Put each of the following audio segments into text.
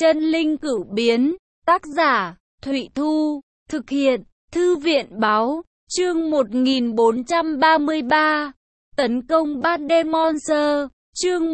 Chân linh cửu biến, tác giả, Thụy Thu, thực hiện, Thư viện báo, chương 1433, tấn công bát đêm monster, chương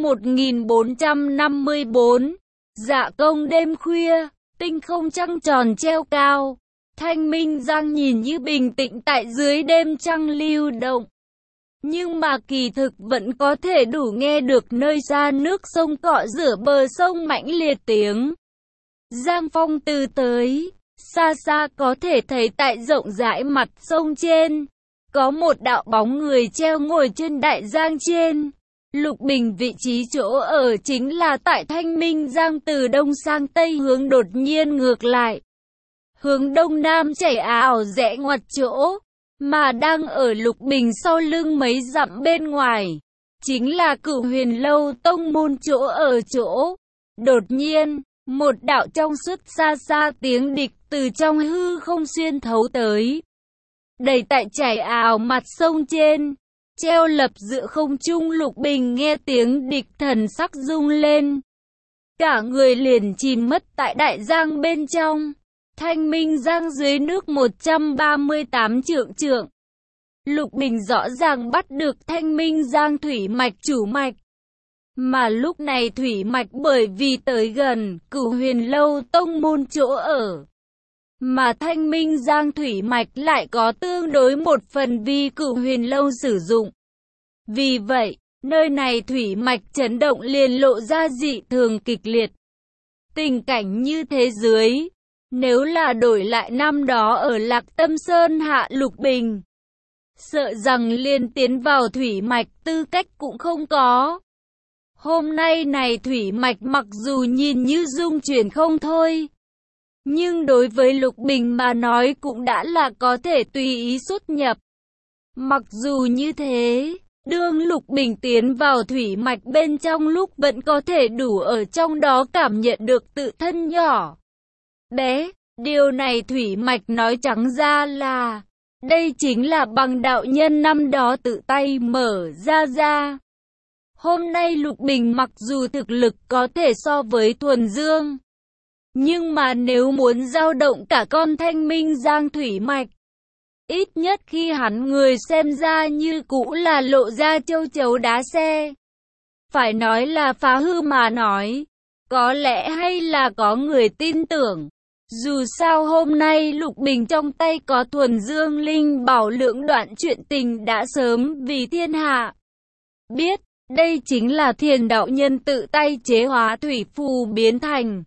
1454, dạ công đêm khuya, tinh không trăng tròn treo cao, Thanh Minh Giang nhìn như bình tĩnh tại dưới đêm trăng lưu động. Nhưng mà kỳ thực vẫn có thể đủ nghe được nơi xa nước sông cọ rửa bờ sông mãnh liệt tiếng giang phong từ tới, xa xa có thể thấy tại rộng rãi mặt sông trên, có một đạo bóng người treo ngồi trên đại giang trên. Lục Bình vị trí chỗ ở chính là tại Thanh Minh Giang từ đông sang tây hướng đột nhiên ngược lại. Hướng đông nam chảy ảo rẽ ngoặt chỗ, mà đang ở Lục Bình sau lưng mấy dặm bên ngoài, chính là Cửu Huyền Lâu tông môn chỗ ở chỗ. Đột nhiên, một đạo trong suốt xa xa tiếng địch từ trong hư không xuyên thấu tới. Đầy tại chảy ảo mặt sông trên, treo lập giữa không trung. Lục Bình nghe tiếng địch thần sắc rung lên. Cả người liền chìm mất tại đại giang bên trong. Thanh Minh Giang dưới nước 138 trượng. Lục Bình rõ ràng bắt được Thanh Minh Giang thủy mạch chủ mạch. Mà lúc này thủy mạch bởi vì tới gần Cửu Huyền Lâu tông môn chỗ ở. Mà Thanh Minh Giang thủy mạch lại có tương đối một phần vì Cửu Huyền Lâu sử dụng. Vì vậy, nơi này thủy mạch chấn động liền lộ ra dị thường kịch liệt. Tình cảnh như thế dưới, nếu là đổi lại năm đó ở Lạc Tâm Sơn hạ Lục Bình, sợ rằng liền tiến vào thủy mạch tư cách cũng không có. Hôm nay này thủy mạch mặc dù nhìn như dung chuyển không thôi, nhưng đối với Lục Bình mà nói cũng đã là có thể tùy ý xuất nhập. Mặc dù như thế, đương Lục Bình tiến vào thủy mạch bên trong lúc vẫn có thể đủ ở trong đó cảm nhận được tự thân nhỏ bé. Điều này thủy mạch nói trắng ra là, đây chính là bằng đạo nhân năm đó tự tay mở ra. Hôm nay Lục Bình mặc dù thực lực có thể so với Thuần Dương, nhưng mà nếu muốn dao động cả con Thanh Minh Giang thủy mạch, ít nhất khi hắn người xem ra như cũ là lộ ra châu chấu đá xe. Phải nói là phá hư mà nói, có lẽ hay là có người tin tưởng. Dù sao hôm nay Lục Bình trong tay có Thuần Dương Linh Bảo Lượng đoạn chuyện tình đã sớm vì thiên hạ biết, đây chính là Thiền đạo nhân tự tay chế hóa thủy phù biến thành.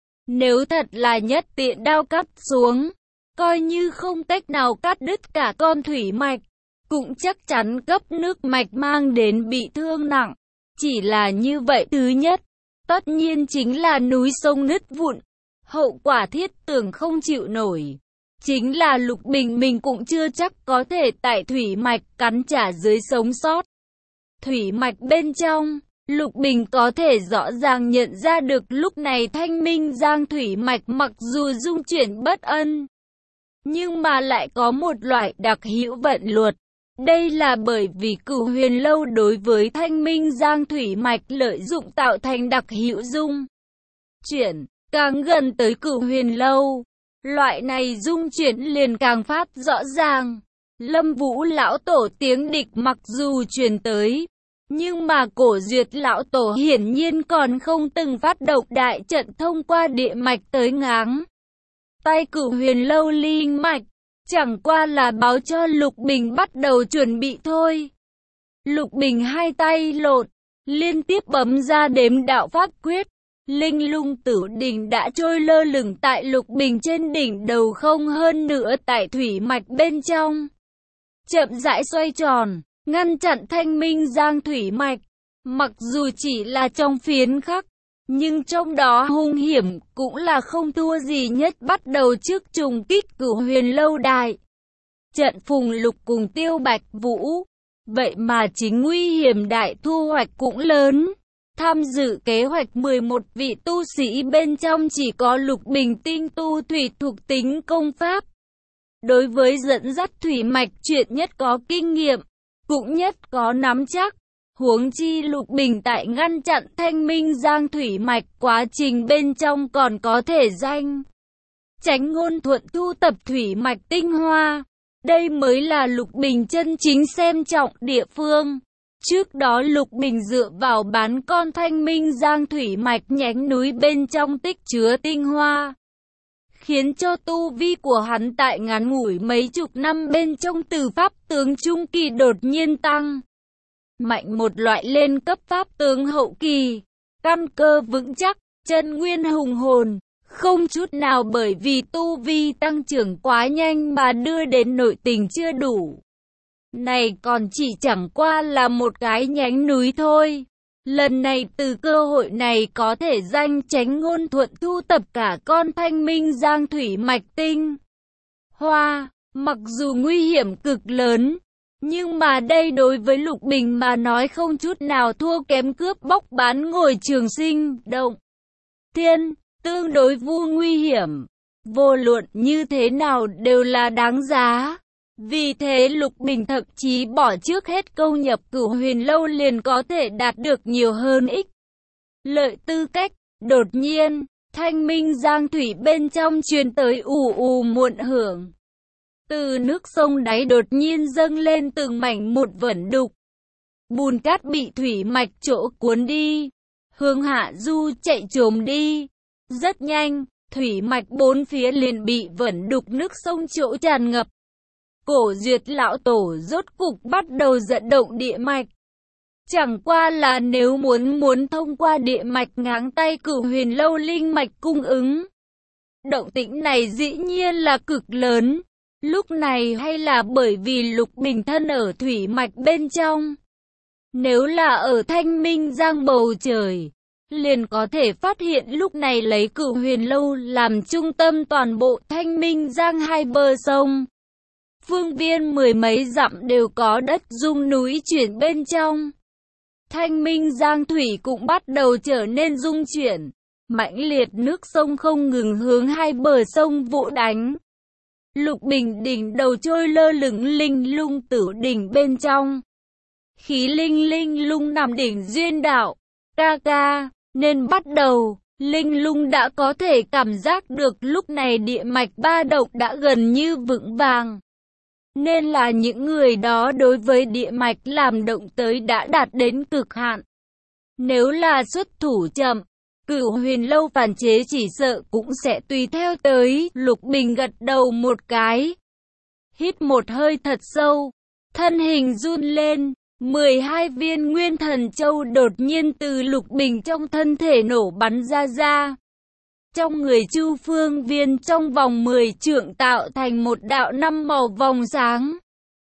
Nếu thật là nhất tiện đao cắt xuống, coi như không cách nào cắt đứt cả con thủy mạch, cũng chắc chắn cấp nước mạch mang đến bị thương nặng. Chỉ là như vậy, thứ nhất, tất nhiên chính là núi sông nứt vụn. Hậu quả thiết tưởng không chịu nổi. Chính là Lục Bình mình cũng chưa chắc có thể tại thủy mạch cắn trả dưới sống sót. Thủy mạch bên trong, Lục Bình có thể rõ ràng nhận ra được lúc này Thanh Minh Giang thủy mạch mặc dù dung chuyển bất ân, nhưng mà lại có một loại đặc hữu vận luật. Đây là bởi vì Cửu Huyền Lâu đối với Thanh Minh Giang thủy mạch lợi dụng tạo thành đặc hữu dung chuyển. Càng gần tới Cửu Huyền Lâu, loại này dung chuyển liền càng phát rõ ràng. Lâm Vũ lão tổ tiếng địch mặc dù truyền tới, nhưng mà Cổ Duyệt lão tổ hiển nhiên còn không từng phát động đại trận thông qua địa mạch tới ngáng tay Cửu Huyền Lâu linh mạch, chẳng qua là báo cho Lục Bình bắt đầu chuẩn bị thôi. Lục Bình hai tay lột, liên tiếp bấm ra đếm đạo pháp quyết. Linh Lung Tử Đỉnh đã trôi lơ lửng tại Lục Bình trên đỉnh đầu không hơn nữa tại thủy mạch bên trong. Chậm rãi xoay tròn, ngăn chặn Thanh Minh Giang thủy mạch. Mặc dù chỉ là trong phiến khắc, nhưng trong đó hung hiểm cũng là không thua gì nhất bắt đầu trước trùng kích Cửu Huyền Lâu đại trận Phùng Lục cùng Tiêu Bạch Vũ. Vậy mà chính nguy hiểm đại thu hoạch cũng lớn. Tham dự kế hoạch 11 vị tu sĩ bên trong chỉ có Lục Bình tinh tu thủy thuộc tính công pháp. Đối với dẫn dắt thủy mạch chuyện nhất có kinh nghiệm, cũng nhất có nắm chắc. Huống chi Lục Bình tại ngăn chặn Thanh Minh Giang thủy mạch quá trình bên trong còn có thể danh Chánh Ngôn Thuận thu tập thủy mạch tinh hoa. Đây mới là Lục Bình chân chính xem trọng địa phương. Trước đó Lục Bình dựa vào bán con Thanh Minh Giang thủy mạch nhánh núi bên trong tích chứa tinh hoa, khiến cho tu vi của hắn tại ngắn ngủi mấy chục năm bên trong từ pháp tướng trung kỳ đột nhiên tăng mạnh một loại lên cấp pháp tướng hậu kỳ, căn cơ vững chắc, chân nguyên hùng hồn, không chút nào bởi vì tu vi tăng trưởng quá nhanh mà đưa đến nội tình chưa đủ. Này còn chỉ chẳng qua là một cái nhánh núi thôi. Lần này từ cơ hội này có thể danh Chánh Ngôn Thuận thu tập cả con Thanh Minh Giang thủy mạch tinh hoa, mặc dù nguy hiểm cực lớn, nhưng mà đây đối với Lục Bình mà nói không chút nào thua kém cướp bóc bán ngồi Trường Sinh Động Thiên, tương đối vô nguy hiểm, vô luận như thế nào đều là đáng giá. Vì thế Lục Bình thậm chí bỏ trước hết câu nhập Cửu Huyền Lâu liền có thể đạt được nhiều hơn ích lợi tư cách. Đột nhiên, Thanh Minh Giang thủy bên trong truyền tới ù ù muộn hưởng. Từ nước sông đáy đột nhiên dâng lên từng mảnh một vẩn đục. Bùn cát bị thủy mạch chỗ cuốn đi, hướng hạ du chạy trồm đi. Rất nhanh, thủy mạch bốn phía liền bị vẩn đục nước sông chỗ tràn ngập. Cổ Duyệt lão tổ rốt cục bắt đầu dẫn động địa mạch. Chẳng qua là nếu muốn thông qua địa mạch ngáng tay Cửu Huyền Lâu linh mạch cung ứng. Động tĩnh này dĩ nhiên là cực lớn. Lúc này hay là bởi vì Lục Bình thân ở thủy mạch bên trong. Nếu là ở Thanh Minh Giang bầu trời, liền có thể phát hiện lúc này lấy Cửu Huyền Lâu làm trung tâm toàn bộ Thanh Minh Giang hai bờ sông. Phương viên mười mấy dặm đều có đất rung núi chuyển bên trong. Thanh Minh Giang thủy cũng bắt đầu trở nên rung chuyển. Mãnh liệt nước sông không ngừng hướng hai bờ sông vỗ đánh. Lục Bình đỉnh đầu trôi lơ lửng linh lung tử đỉnh bên trong. Khí linh lung nằm đỉnh duyên đạo. Ca ca, nên bắt đầu. Linh lung đã có thể cảm giác được lúc này địa mạch ba động đã gần như vững vàng. Nên là những người đó đối với địa mạch làm động tới đã đạt đến cực hạn. Nếu là xuất thủ chậm, Cửu Huyền Lâu phản chế chỉ sợ cũng sẽ tùy theo tới. Lục Bình gật đầu một cái, hít một hơi thật sâu, thân hình run lên. 12 viên Nguyên Thần Châu đột nhiên từ Lục Bình trong thân thể nổ bắn ra. Trong người Chu Phương Viên trong vòng 10 trượng tạo thành một đạo 5 màu vòng sáng.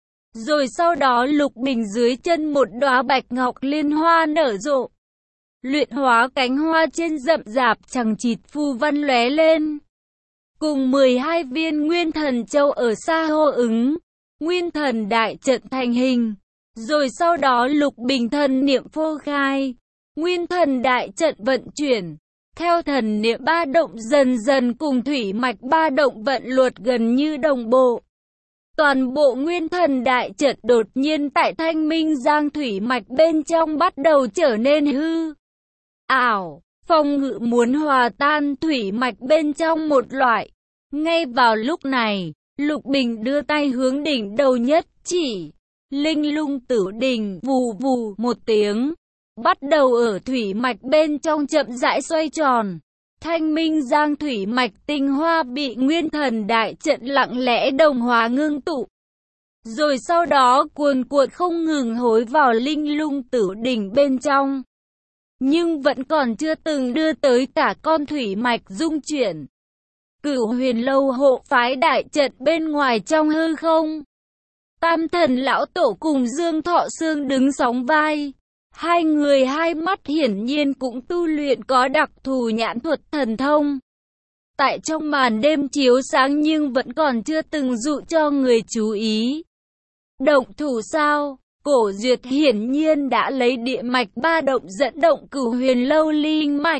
Rồi sau đó Lục Bình dưới chân một đóa bạch ngọc liên hoa nở rộ. Luyện hóa cánh hoa trên rậm rạp chằng chịt phù văn lóe lên. Cùng 12 viên Nguyên Thần Châu ở xa hô ứng, Nguyên Thần Đại Trận thành hình. Rồi sau đó Lục Bình thần niệm phô khai, Nguyên Thần Đại Trận vận chuyển. Theo thần niệm ba động dần dần cùng thủy mạch ba động vận luật gần như đồng bộ. Toàn bộ Nguyên Thần Đại Trận đột nhiên tại Thanh Minh Giang thủy mạch bên trong bắt đầu trở nên hư ảo, phòng ngự muốn hòa tan thủy mạch bên trong một loại. Ngay vào lúc này, Lục Bình đưa tay hướng đỉnh đầu nhất chỉ, linh lung tử đỉnh vù vù một tiếng, bắt đầu ở thủy mạch bên trong chậm rãi xoay tròn. Thanh Minh Giang thủy mạch tinh hoa bị Nguyên Thần Đại Trận lặng lẽ đồng hóa ngưng tụ. Rồi sau đó cuồn cuộn không ngừng hối vào linh lung tử đỉnh bên trong. Nhưng vẫn còn chưa từng đưa tới cả con thủy mạch dung chuyển. Cửu Huyền Lâu hộ phái đại trận bên ngoài trong hư không. Tam Thần lão tổ cùng Dương Thọ Sương đứng sóng vai. Hai người hai mắt hiển nhiên cũng tu luyện có đặc thù nhãn thuật thần thông. Tại trong màn đêm chiếu sáng nhưng vẫn còn chưa từng dụ cho người chú ý. Động thủ sao? Cổ Duyệt hiển nhiên đã lấy địa mạch ba động dẫn động Cửu Huyền Lâu linh mạch.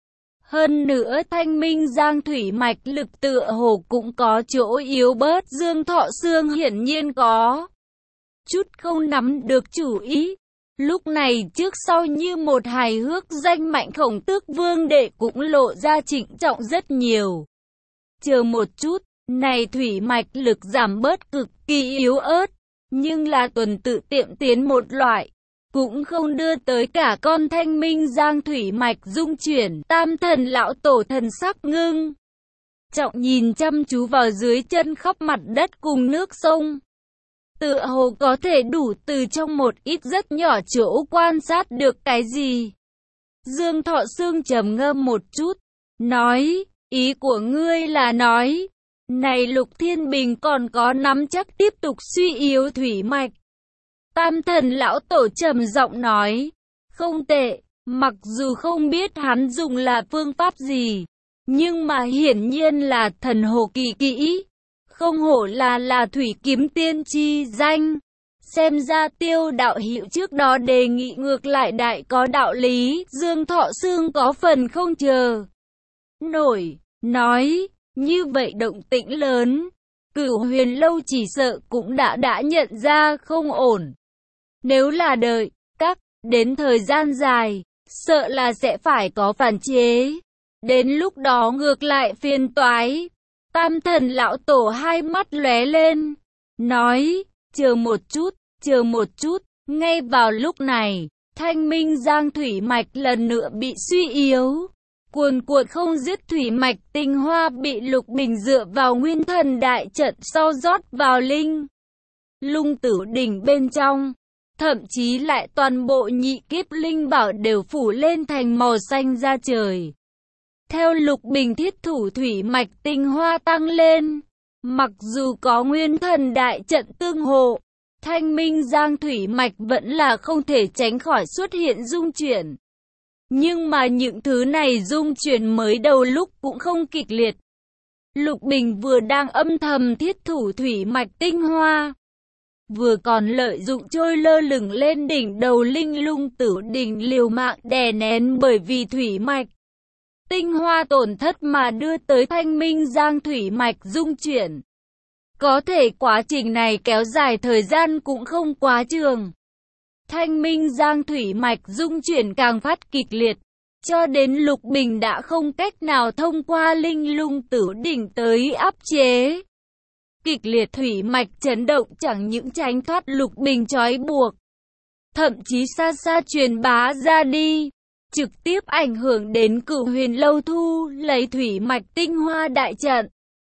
Hơn nữa Thanh Minh Giang thủy mạch lực tựa hồ cũng có chỗ yếu bớt. Dương Thọ Sương hiển nhiên có chút không nắm được chủ ý. Lúc này trước sau như một hài hước, danh Mạnh Khổng Tước Vương đệ cũng lộ ra trịnh trọng rất nhiều. Chờ một chút, này thủy mạch lực giảm bớt cực kỳ yếu ớt, nhưng là tuần tự tiệm tiến một loại, cũng không đưa tới cả con thanh minh giang thủy mạch dung chuyển. Tam thần lão tổ thần sắc ngưng trọng nhìn chăm chú vào dưới chân khắp mặt đất cùng nước sông. Tựa hồ có thể đủ từ trong một ít rất nhỏ chỗ quan sát được cái gì. Dương Thọ Sương trầm ngâm một chút, nói, ý của ngươi là nói, này Lục Thiên Bình còn có nắm chắc tiếp tục suy yếu thủy mạch. Tam thần lão tổ trầm giọng nói, không tệ, mặc dù không biết hắn dùng là phương pháp gì, nhưng mà hiển nhiên là thần hồ kỳ kỹ. Không hổ là thủy kiếm tiên chi danh. Xem ra Tiêu đạo hữu trước đó đề nghị ngược lại đại có đạo lý. Dương Thọ Sương có phần không chờ nổi, nói, như vậy động tĩnh lớn, Cửu Huyền Lâu chỉ sợ cũng đã nhận ra không ổn. Nếu là đợi đến thời gian dài, sợ là sẽ phải có phản chế. Đến lúc đó ngược lại phiền toái. Tam thần lão tổ hai mắt lóe lên, nói, chờ một chút. Ngay vào lúc này, thanh minh giang thủy mạch lần nữa bị suy yếu. Cuồn cuộn không dứt thủy mạch tinh hoa bị Lục Bình dựa vào nguyên thần đại trận sau rót vào linh lung tử đỉnh bên trong. Thậm chí lại toàn bộ nhị kiếp linh bảo đều phủ lên thành màu xanh da trời. Theo Lục Bình thiết thủ thủy mạch tinh hoa tăng lên, mặc dù có nguyên thần đại trận tương hộ, thanh minh giang thủy mạch vẫn là không thể tránh khỏi xuất hiện dung chuyển. Nhưng mà những thứ này dung chuyển mới đầu lúc cũng không kịch liệt. Lục Bình vừa đang âm thầm thiết thủ thủy mạch tinh hoa, vừa còn lợi dụng trôi lơ lửng lên đỉnh đầu linh lung tử đỉnh liều mạng đè nén bởi vì thủy mạch tinh hoa tổn thất mà đưa tới thanh minh giang thủy mạch dung chuyển. Có thể quá trình này kéo dài thời gian cũng không quá trường. Thanh minh giang thủy mạch dung chuyển càng phát kịch liệt, cho đến Lục Bình đã không cách nào thông qua linh lung tử đỉnh tới áp chế. Kịch liệt thủy mạch chấn động chẳng những tránh thoát Lục Bình trói buộc, thậm chí xa xa truyền bá ra đi, trực tiếp ảnh hưởng đến Cửu Huyền Lâu thu lấy thủy mạch tinh hoa đại trận.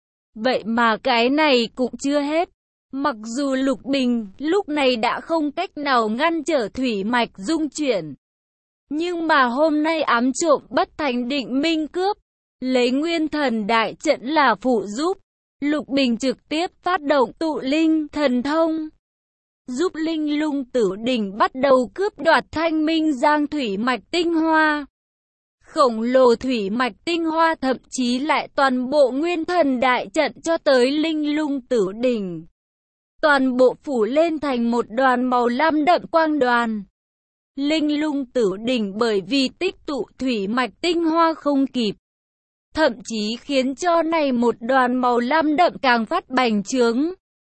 Vậy mà cái này cũng chưa hết. Mặc dù Lục Bình lúc này đã không cách nào ngăn trở thủy mạch dung chuyển, nhưng mà hôm nay ám trộm bất thành định minh cướp, lấy nguyên thần đại trận là phụ giúp, Lục Bình trực tiếp phát động tụ linh thần thông, giúp linh lung tử đỉnh bắt đầu cướp đoạt thanh minh giang thủy mạch tinh hoa. Khổng lồ thủy mạch tinh hoa thậm chí lại toàn bộ nguyên thần đại trận cho tới linh lung tử đỉnh. Toàn bộ phủ lên thành một đoàn màu lam đậm quang đoàn. Linh lung tử đỉnh bởi vì tích tụ thủy mạch tinh hoa không kịp, thậm chí khiến cho này một đoàn màu lam đậm càng phát bành trướng.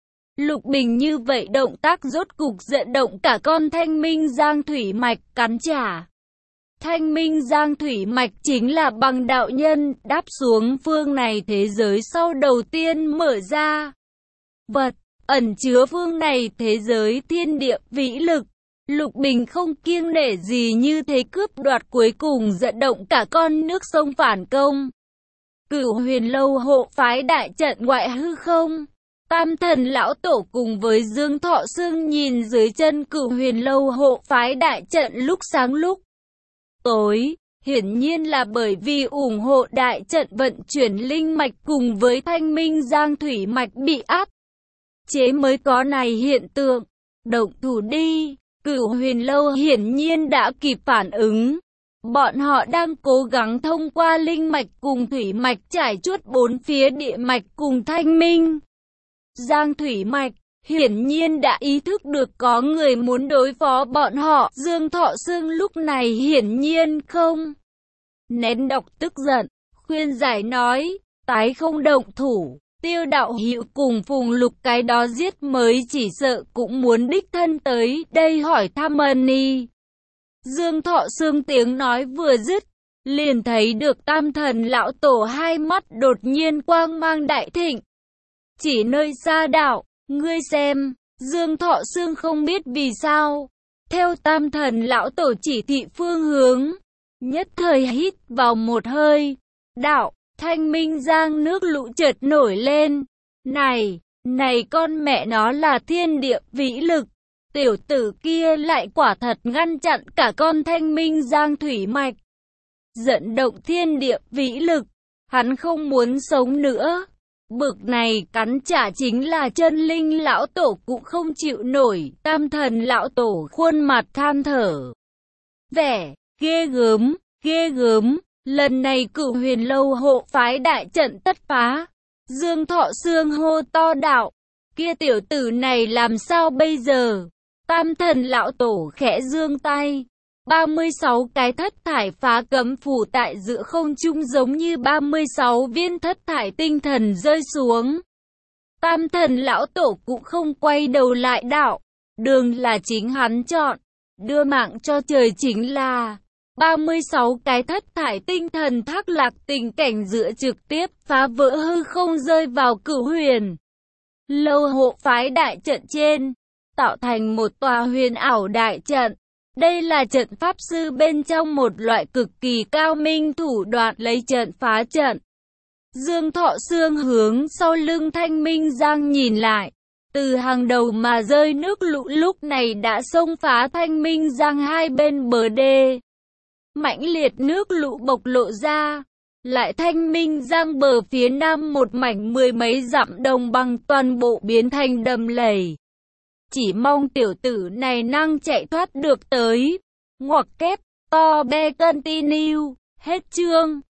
Lục Bình như vậy động tác rốt cục dẫn động cả con thanh minh giang thủy mạch cắn trả. Thanh minh giang thủy mạch chính là bằng đạo nhân đáp xuống phương này thế giới sau đầu tiên mở ra. Vật ẩn chứa phương này thế giới thiên địa vĩ lực. Lục Bình không kiêng nể gì như thế cướp đoạt cuối cùng dẫn động cả con nước sông phản công. Cửu Huyền Lâu hộ phái đại trận ngoại hư không. Tam thần lão tổ cùng với Dương Thọ Sương nhìn dưới chân Cửu Huyền Lâu hộ phái đại trận lúc sáng lúc tối, hiển nhiên là bởi vì ủng hộ đại trận vận chuyển linh mạch cùng với thanh minh giang thủy mạch bị áp chế mới có này hiện tượng. Động thủ đi. Cửu Huyền Lâu hiển nhiên đã kịp phản ứng. Bọn họ đang cố gắng thông qua linh mạch cùng thủy mạch trải chuốt bốn phía địa mạch cùng thanh minh giang thủy mạch. Hiển nhiên đã ý thức được có người muốn đối phó bọn họ. Dương Thọ Sương lúc này hiển nhiên không nén đọc tức giận, khuyên giải nói, tái không động thủ, Tiêu đạo hữu cùng Phùng Lục cái đó giết mới chỉ sợ cũng muốn đích thân tới đây hỏi thăm ân y. Dương Thọ Sương tiếng nói vừa dứt, liền thấy được Tam Thần lão tổ hai mắt đột nhiên quang mang đại thịnh. Chỉ nơi xa đạo, ngươi xem, Dương Thọ Sương không biết vì sao. Theo Tam Thần lão tổ chỉ thị phương hướng, nhất thời hít vào một hơi. Đạo, Thanh Minh Giang nước lũ chợt nổi lên. Này con mẹ nó là thiên địa vĩ lực. Tiểu tử kia lại quả thật ngăn chặn cả con Thanh Minh Giang thủy mạch. Dẫn động thiên địa vĩ lực, hắn không muốn sống nữa. Bực này cắn trả chính là chân linh lão tổ cũng không chịu nổi. Tam Thần lão tổ khuôn mặt than thở. Vẻ, ghê gớm. Lần này Cửu Huyền lâu hộ phái đại trận tất phá. Dương Thọ Sương hô to đạo. Kia tiểu tử này làm sao bây giờ? Tam Thần lão tổ khẽ giương tay. 36 cái thất thải phá cấm phù tại giữa không trung giống như 36 viên thất thải tinh thần rơi xuống. Tam Thần lão tổ cũng không quay đầu lại đạo. Đường là chính hắn chọn. Đưa mạng cho trời chính là 36 cái thất thải tinh thần thác lạc tình cảnh giữa trực tiếp phá vỡ hư không rơi vào Cửu Huyền lâu hộ phái đại trận trên, tạo thành một tòa huyền ảo đại trận. Đây là trận pháp sư bên trong một loại cực kỳ cao minh thủ đoạn lấy trận phá trận. Dương Thọ Sương hướng sau lưng Thanh Minh Giang nhìn lại. Từ hàng đầu mà rơi nước lũ lúc này đã xông phá Thanh Minh Giang hai bên bờ đê. Mãnh liệt nước lũ bộc lộ ra. Lại Thanh Minh Giang bờ phía nam một mảnh mười mấy dặm đồng bằng toàn bộ biến thành đầm lầy. Chỉ mong tiểu tử này năng chạy thoát được tới. Ngoặc kép, to be continue, hết chương.